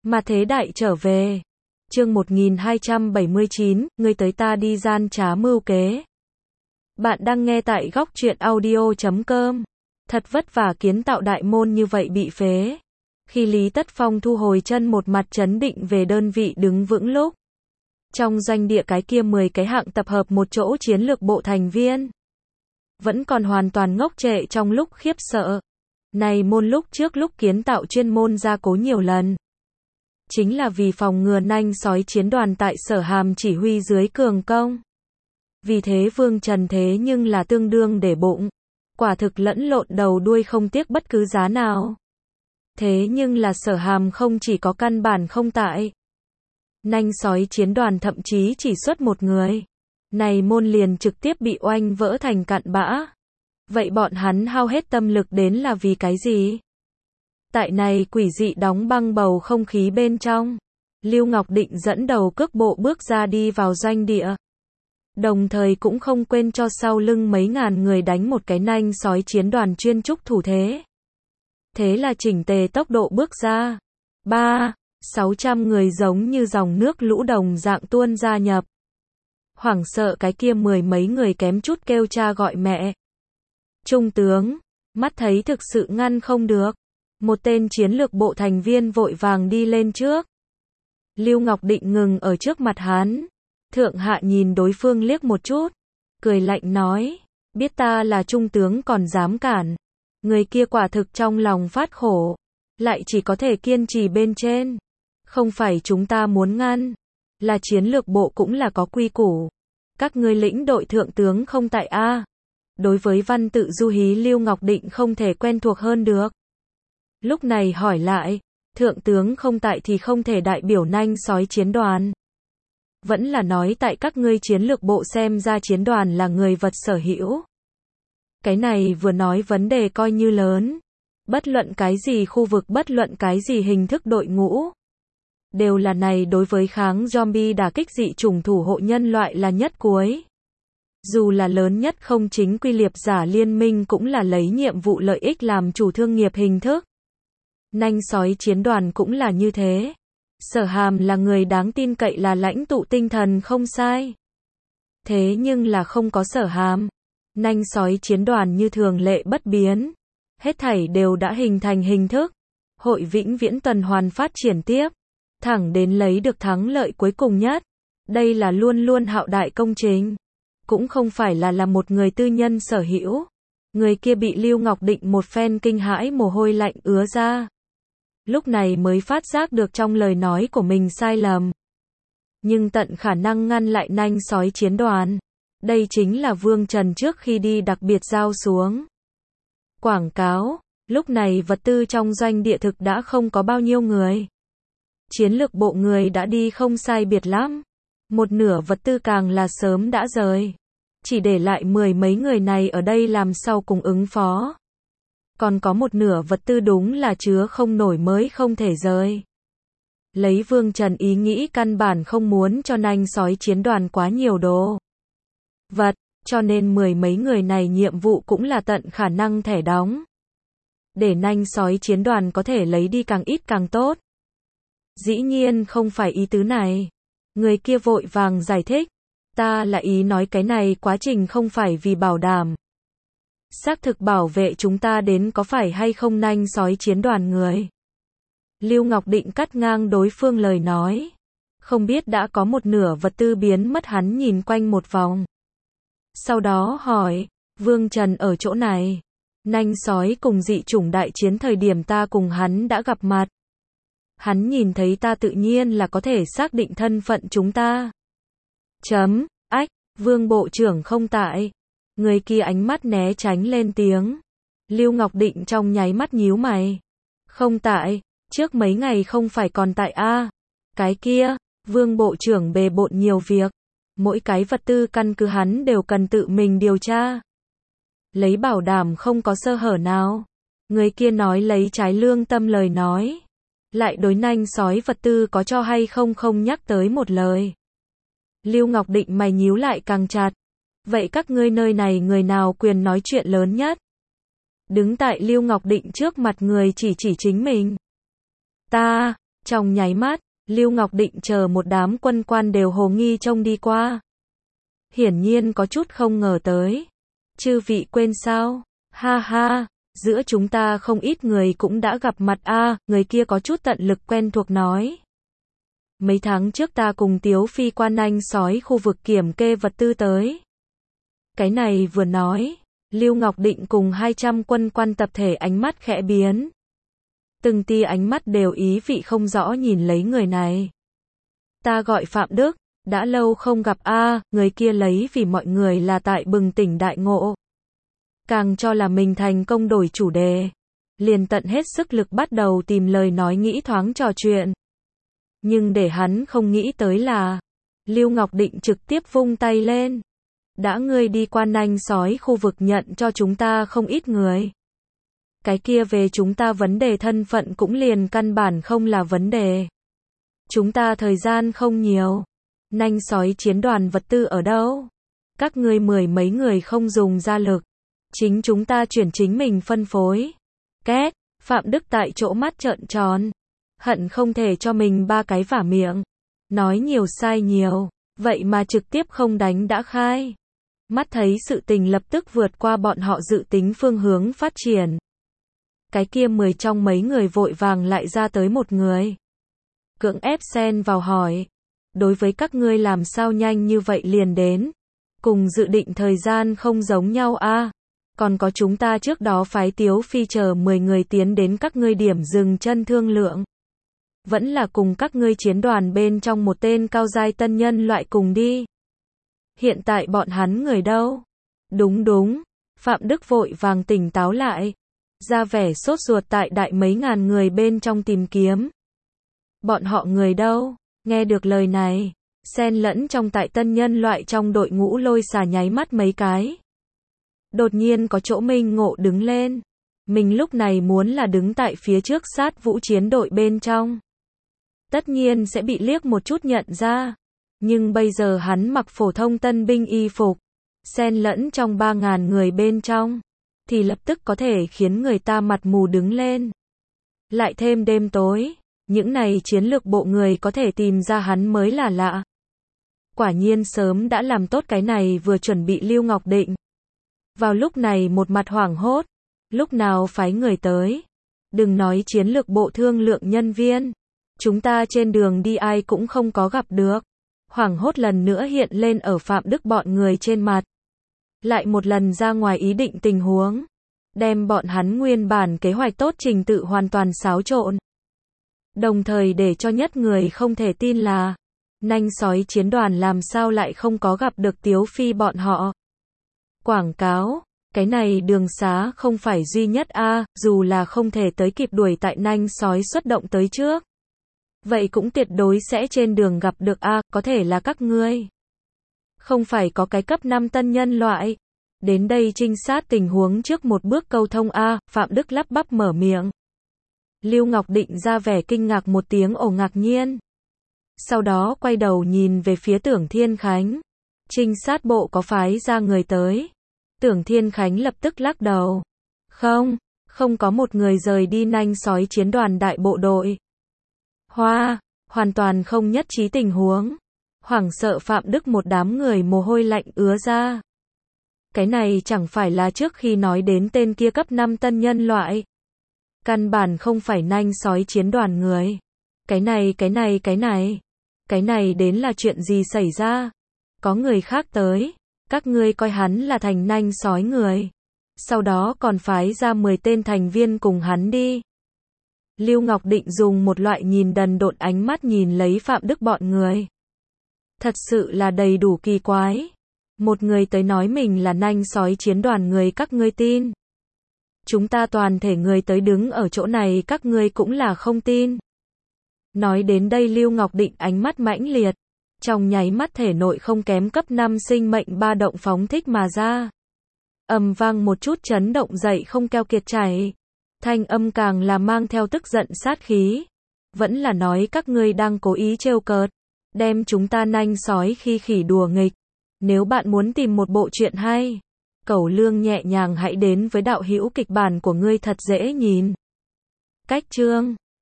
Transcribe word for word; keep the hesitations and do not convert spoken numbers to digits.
Mà thế đại trở về. Chương một nghìn hai trăm bảy mươi chín, ngươi tới ta đi gian trá mưu kế. Bạn đang nghe tại góc truyện audio chấm com. Thật vất vả kiến tạo đại môn như vậy bị phế. Khi Lý Tất Phong thu hồi chân một mặt trấn định về đơn vị đứng vững lúc. Trong doanh địa cái kia mười cái hạng tập hợp một chỗ chiến lược bộ thành viên. Vẫn còn hoàn toàn ngốc trệ trong lúc khiếp sợ. Này môn lúc trước lúc kiến tạo chuyên môn gia cố nhiều lần. Chính là vì phòng ngừa nanh sói chiến đoàn tại Sở Hàm chỉ huy dưới cường công. Vì thế Vương Trần thế nhưng là tương đương để bụng. Quả thực lẫn lộn đầu đuôi không tiếc bất cứ giá nào. Thế nhưng là Sở Hàm không chỉ có căn bản không tại. Nanh sói chiến đoàn thậm chí chỉ xuất một người. Này môn liền trực tiếp bị oanh vỡ thành cặn bã. Vậy bọn hắn hao hết tâm lực đến là vì cái gì? Tại này quỷ dị đóng băng bầu không khí bên trong. Lưu Ngọc Định dẫn đầu cước bộ bước ra đi vào doanh địa. Đồng thời cũng không quên cho sau lưng mấy ngàn người đánh một cái nanh sói chiến đoàn chuyên trúc thủ thế. Thế là chỉnh tề tốc độ bước ra. Ba, sáu trăm người giống như dòng nước lũ đồng dạng tuôn gia nhập. Hoảng sợ cái kia mười mấy người kém chút kêu cha gọi mẹ. Trung tướng, mắt thấy thực sự ngăn không được. Một tên chiến lược bộ thành viên vội vàng đi lên trước. Lưu Ngọc Định ngừng ở trước mặt hắn. Thượng hạ nhìn đối phương liếc một chút. Cười lạnh nói. Biết ta là trung tướng còn dám cản. Người kia quả thực trong lòng phát khổ. Lại chỉ có thể kiên trì bên trên. Không phải chúng ta muốn ngăn. Là chiến lược bộ cũng là có quy củ. Các ngươi lĩnh đội thượng tướng không tại A. Đối với văn tự du hí Lưu Ngọc Định không thể quen thuộc hơn được. Lúc này hỏi lại, thượng tướng không tại thì không thể đại biểu nanh sói chiến đoàn. Vẫn là nói tại các ngươi chiến lược bộ xem ra chiến đoàn là người vật sở hữu. Cái này vừa nói vấn đề coi như lớn. Bất luận cái gì khu vực, bất luận cái gì hình thức đội ngũ. Đều là này đối với kháng zombie đả kích dị chủng thủ hộ nhân loại là nhất cuối. Dù là lớn nhất không chính quy liệp giả liên minh cũng là lấy nhiệm vụ lợi ích làm chủ thương nghiệp hình thức. Nanh sói chiến đoàn cũng là như thế. Sở Hàm là người đáng tin cậy là lãnh tụ tinh thần không sai. Thế nhưng là không có Sở Hàm. Nanh sói chiến đoàn như thường lệ bất biến. Hết thảy đều đã hình thành hình thức. Hội vĩnh viễn tuần hoàn phát triển tiếp. Thẳng đến lấy được thắng lợi cuối cùng nhất. Đây là luôn luôn hạo đại công trình. Cũng không phải là là một người tư nhân sở hữu. Người kia bị Lưu Ngọc Định một phen kinh hãi mồ hôi lạnh ứa ra. Lúc này mới phát giác được trong lời nói của mình sai lầm. Nhưng tận khả năng ngăn lại nanh sói chiến đoàn. Đây chính là Vương Trần trước khi đi đặc biệt giao xuống. Quảng cáo, lúc này vật tư trong doanh địa thực đã không có bao nhiêu người. Chiến lược bộ người đã đi không sai biệt lắm. Một nửa vật tư càng là sớm đã rời. Chỉ để lại mười mấy người này ở đây làm sau cùng ứng phó. Còn có một nửa vật tư đúng là chứa không nổi mới không thể rời. Lấy Vương Trần ý nghĩ căn bản không muốn cho nanh sói chiến đoàn quá nhiều đồ vật, cho nên mười mấy người này nhiệm vụ cũng là tận khả năng thẻ đóng. Để nanh sói chiến đoàn có thể lấy đi càng ít càng tốt. Dĩ nhiên không phải ý tứ này. Người kia vội vàng giải thích. Ta là ý nói cái này quá trình không phải vì bảo đảm. Xác thực bảo vệ chúng ta đến có phải hay không nanh sói chiến đoàn người. Lưu Ngọc Định cắt ngang đối phương lời nói. Không biết đã có một nửa vật tư biến mất, hắn nhìn quanh một vòng. Sau đó hỏi, Vương Trần ở chỗ này. Nanh sói cùng dị chủng đại chiến thời điểm ta cùng hắn đã gặp mặt. Hắn nhìn thấy ta tự nhiên là có thể xác định thân phận chúng ta. Chấm, ách, Vương Bộ trưởng không tại. Người kia ánh mắt né tránh lên tiếng. Lưu Ngọc Định trong nháy mắt nhíu mày. Không tại, trước mấy ngày không phải còn tại a? Cái kia, Vương Bộ trưởng bề bộn nhiều việc. Mỗi cái vật tư căn cứ hắn đều cần tự mình điều tra. Lấy bảo đảm không có sơ hở nào. Người kia nói lấy trái lương tâm lời nói. Lại đối nanh sói vật tư có cho hay không không nhắc tới một lời. Lưu Ngọc Định mày nhíu lại càng chặt. Vậy các ngươi nơi này người nào quyền nói chuyện lớn nhất? Đứng tại Lưu Ngọc Định trước mặt người chỉ chỉ chính mình. Ta, Trong nháy mắt, Lưu Ngọc Định chờ một đám quân quan đều hồ nghi trông đi qua. Hiển nhiên có chút không ngờ tới. Chư vị quên sao? Ha ha, giữa chúng ta không ít người cũng đã gặp mặt a, à, người kia có chút tận lực quen thuộc nói. Mấy tháng trước ta cùng Tiếu Phi qua nanh sói khu vực kiểm kê vật tư tới. Cái này vừa nói, Lưu Ngọc Định cùng hai trăm quân quan tập thể ánh mắt khẽ biến. Từng tia ánh mắt đều ý vị không rõ nhìn lấy người này. Ta gọi Phạm Đức, đã lâu không gặp a, à, người kia lấy vì mọi người là tại bừng tỉnh đại ngộ. Càng cho là mình thành công đổi chủ đề. Liền tận hết sức lực bắt đầu tìm lời nói nghĩ thoáng trò chuyện. Nhưng để hắn không nghĩ tới là, Lưu Ngọc Định trực tiếp vung tay lên. Đã ngươi đi qua nanh sói khu vực nhận cho chúng ta không ít người. Cái kia về chúng ta vấn đề thân phận cũng liền căn bản không là vấn đề. Chúng ta thời gian không nhiều. Nanh sói chiến đoàn vật tư ở đâu? Các ngươi mười mấy người không dùng ra lực. Chính chúng ta chuyển chính mình phân phối. Két, Phạm Đức tại chỗ mắt trợn tròn. Hận không thể cho mình ba cái vả miệng. Nói nhiều sai nhiều, vậy mà trực tiếp không đánh đã khai. Mắt thấy sự tình lập tức vượt qua bọn họ dự tính phương hướng phát triển. Cái kia mười trong mấy người vội vàng lại ra tới một người. Cưỡng ép xen vào hỏi. Đối với các ngươi làm sao nhanh như vậy liền đến. Cùng dự định thời gian không giống nhau a. À? Còn có chúng ta trước đó phái Tiếu Phi chờ mười người tiến đến các ngươi điểm dừng chân thương lượng. Vẫn là cùng các ngươi chiến đoàn bên trong một tên cao giai tân nhân loại cùng đi. Hiện tại bọn hắn người đâu? Đúng đúng, Phạm Đức vội vàng tỉnh táo lại. Ra vẻ sốt ruột tại đại mấy ngàn người bên trong tìm kiếm. Bọn họ người đâu? Nghe được lời này, xen lẫn trong tại tân nhân loại trong đội ngũ lôi xà nháy mắt mấy cái. Đột nhiên có chỗ minh ngộ đứng lên. Mình lúc này muốn là đứng tại phía trước sát vũ chiến đội bên trong. Tất nhiên sẽ bị liếc một chút nhận ra. Nhưng bây giờ hắn mặc phổ thông tân binh y phục, xen lẫn trong ba ngàn người bên trong, thì lập tức có thể khiến người ta mặt mù đứng lên. Lại thêm đêm tối, những này chiến lược bộ người có thể tìm ra hắn mới là lạ. Quả nhiên sớm đã làm tốt cái này vừa chuẩn bị Lưu Ngọc Định. Vào lúc này một mặt hoảng hốt, lúc nào phái người tới. Đừng nói chiến lược bộ thương lượng nhân viên. Chúng ta trên đường đi ai cũng không có gặp được. Hoảng hốt lần nữa hiện lên ở Phạm Đức bọn người trên mặt. Lại một lần ra ngoài ý định tình huống. Đem bọn hắn nguyên bản kế hoạch tốt trình tự hoàn toàn xáo trộn. Đồng thời để cho nhất người không thể tin là nanh sói chiến đoàn làm sao lại không có gặp được Tiếu Phi bọn họ. Quảng cáo, cái này đường xá không phải duy nhất a, à, dù là không thể tới kịp đuổi tại nanh sói xuất động tới trước. Vậy cũng tuyệt đối sẽ trên đường gặp được a, à, có thể là các ngươi. Không phải có cái cấp năm tân nhân loại. Đến đây trinh sát tình huống trước một bước câu thông a, à, Phạm Đức lắp bắp mở miệng. Lưu Ngọc Định ra vẻ kinh ngạc một tiếng ồ ngạc nhiên. Sau đó quay đầu nhìn về phía Tưởng Thiên Khánh. Trinh sát bộ có phái ra người tới. Tưởng Thiên Khánh lập tức lắc đầu. Không, không có một người rời đi nanh sói chiến đoàn đại bộ đội. Hoa, hoàn toàn không nhất trí tình huống. Hoảng sợ Phạm Đức một đám người mồ hôi lạnh ứa ra. Cái này chẳng phải là trước khi nói đến tên kia cấp năm tân nhân loại. Căn bản không phải nanh sói chiến đoàn người. Cái này cái này cái này. Cái này đến là chuyện gì xảy ra? Có người khác tới. Các ngươi coi hắn là thành nanh sói người. Sau đó còn phái ra mười tên thành viên cùng hắn đi. Lưu Ngọc Định dùng một loại nhìn đần độn ánh mắt nhìn lấy Phạm Đức bọn người. Thật sự là đầy đủ kỳ quái. Một người tới nói mình là nanh sói chiến đoàn người các ngươi tin. Chúng ta toàn thể người tới đứng ở chỗ này các ngươi cũng là không tin. Nói đến đây Lưu Ngọc Định ánh mắt mãnh liệt. Trong nháy mắt thể nội không kém cấp năm sinh mệnh ba động phóng thích mà ra. Ầm vang một chút chấn động dậy không keo kiệt chảy. Thanh âm càng là mang theo tức giận sát khí. Vẫn là nói các ngươi đang cố ý trêu cợt. Đem chúng ta nanh sói khi khỉ đùa nghịch. Nếu bạn muốn tìm một bộ truyện hay, Cẩu Lương nhẹ nhàng hãy đến với đạo hữu kịch bản của ngươi thật dễ nhìn. Cách chương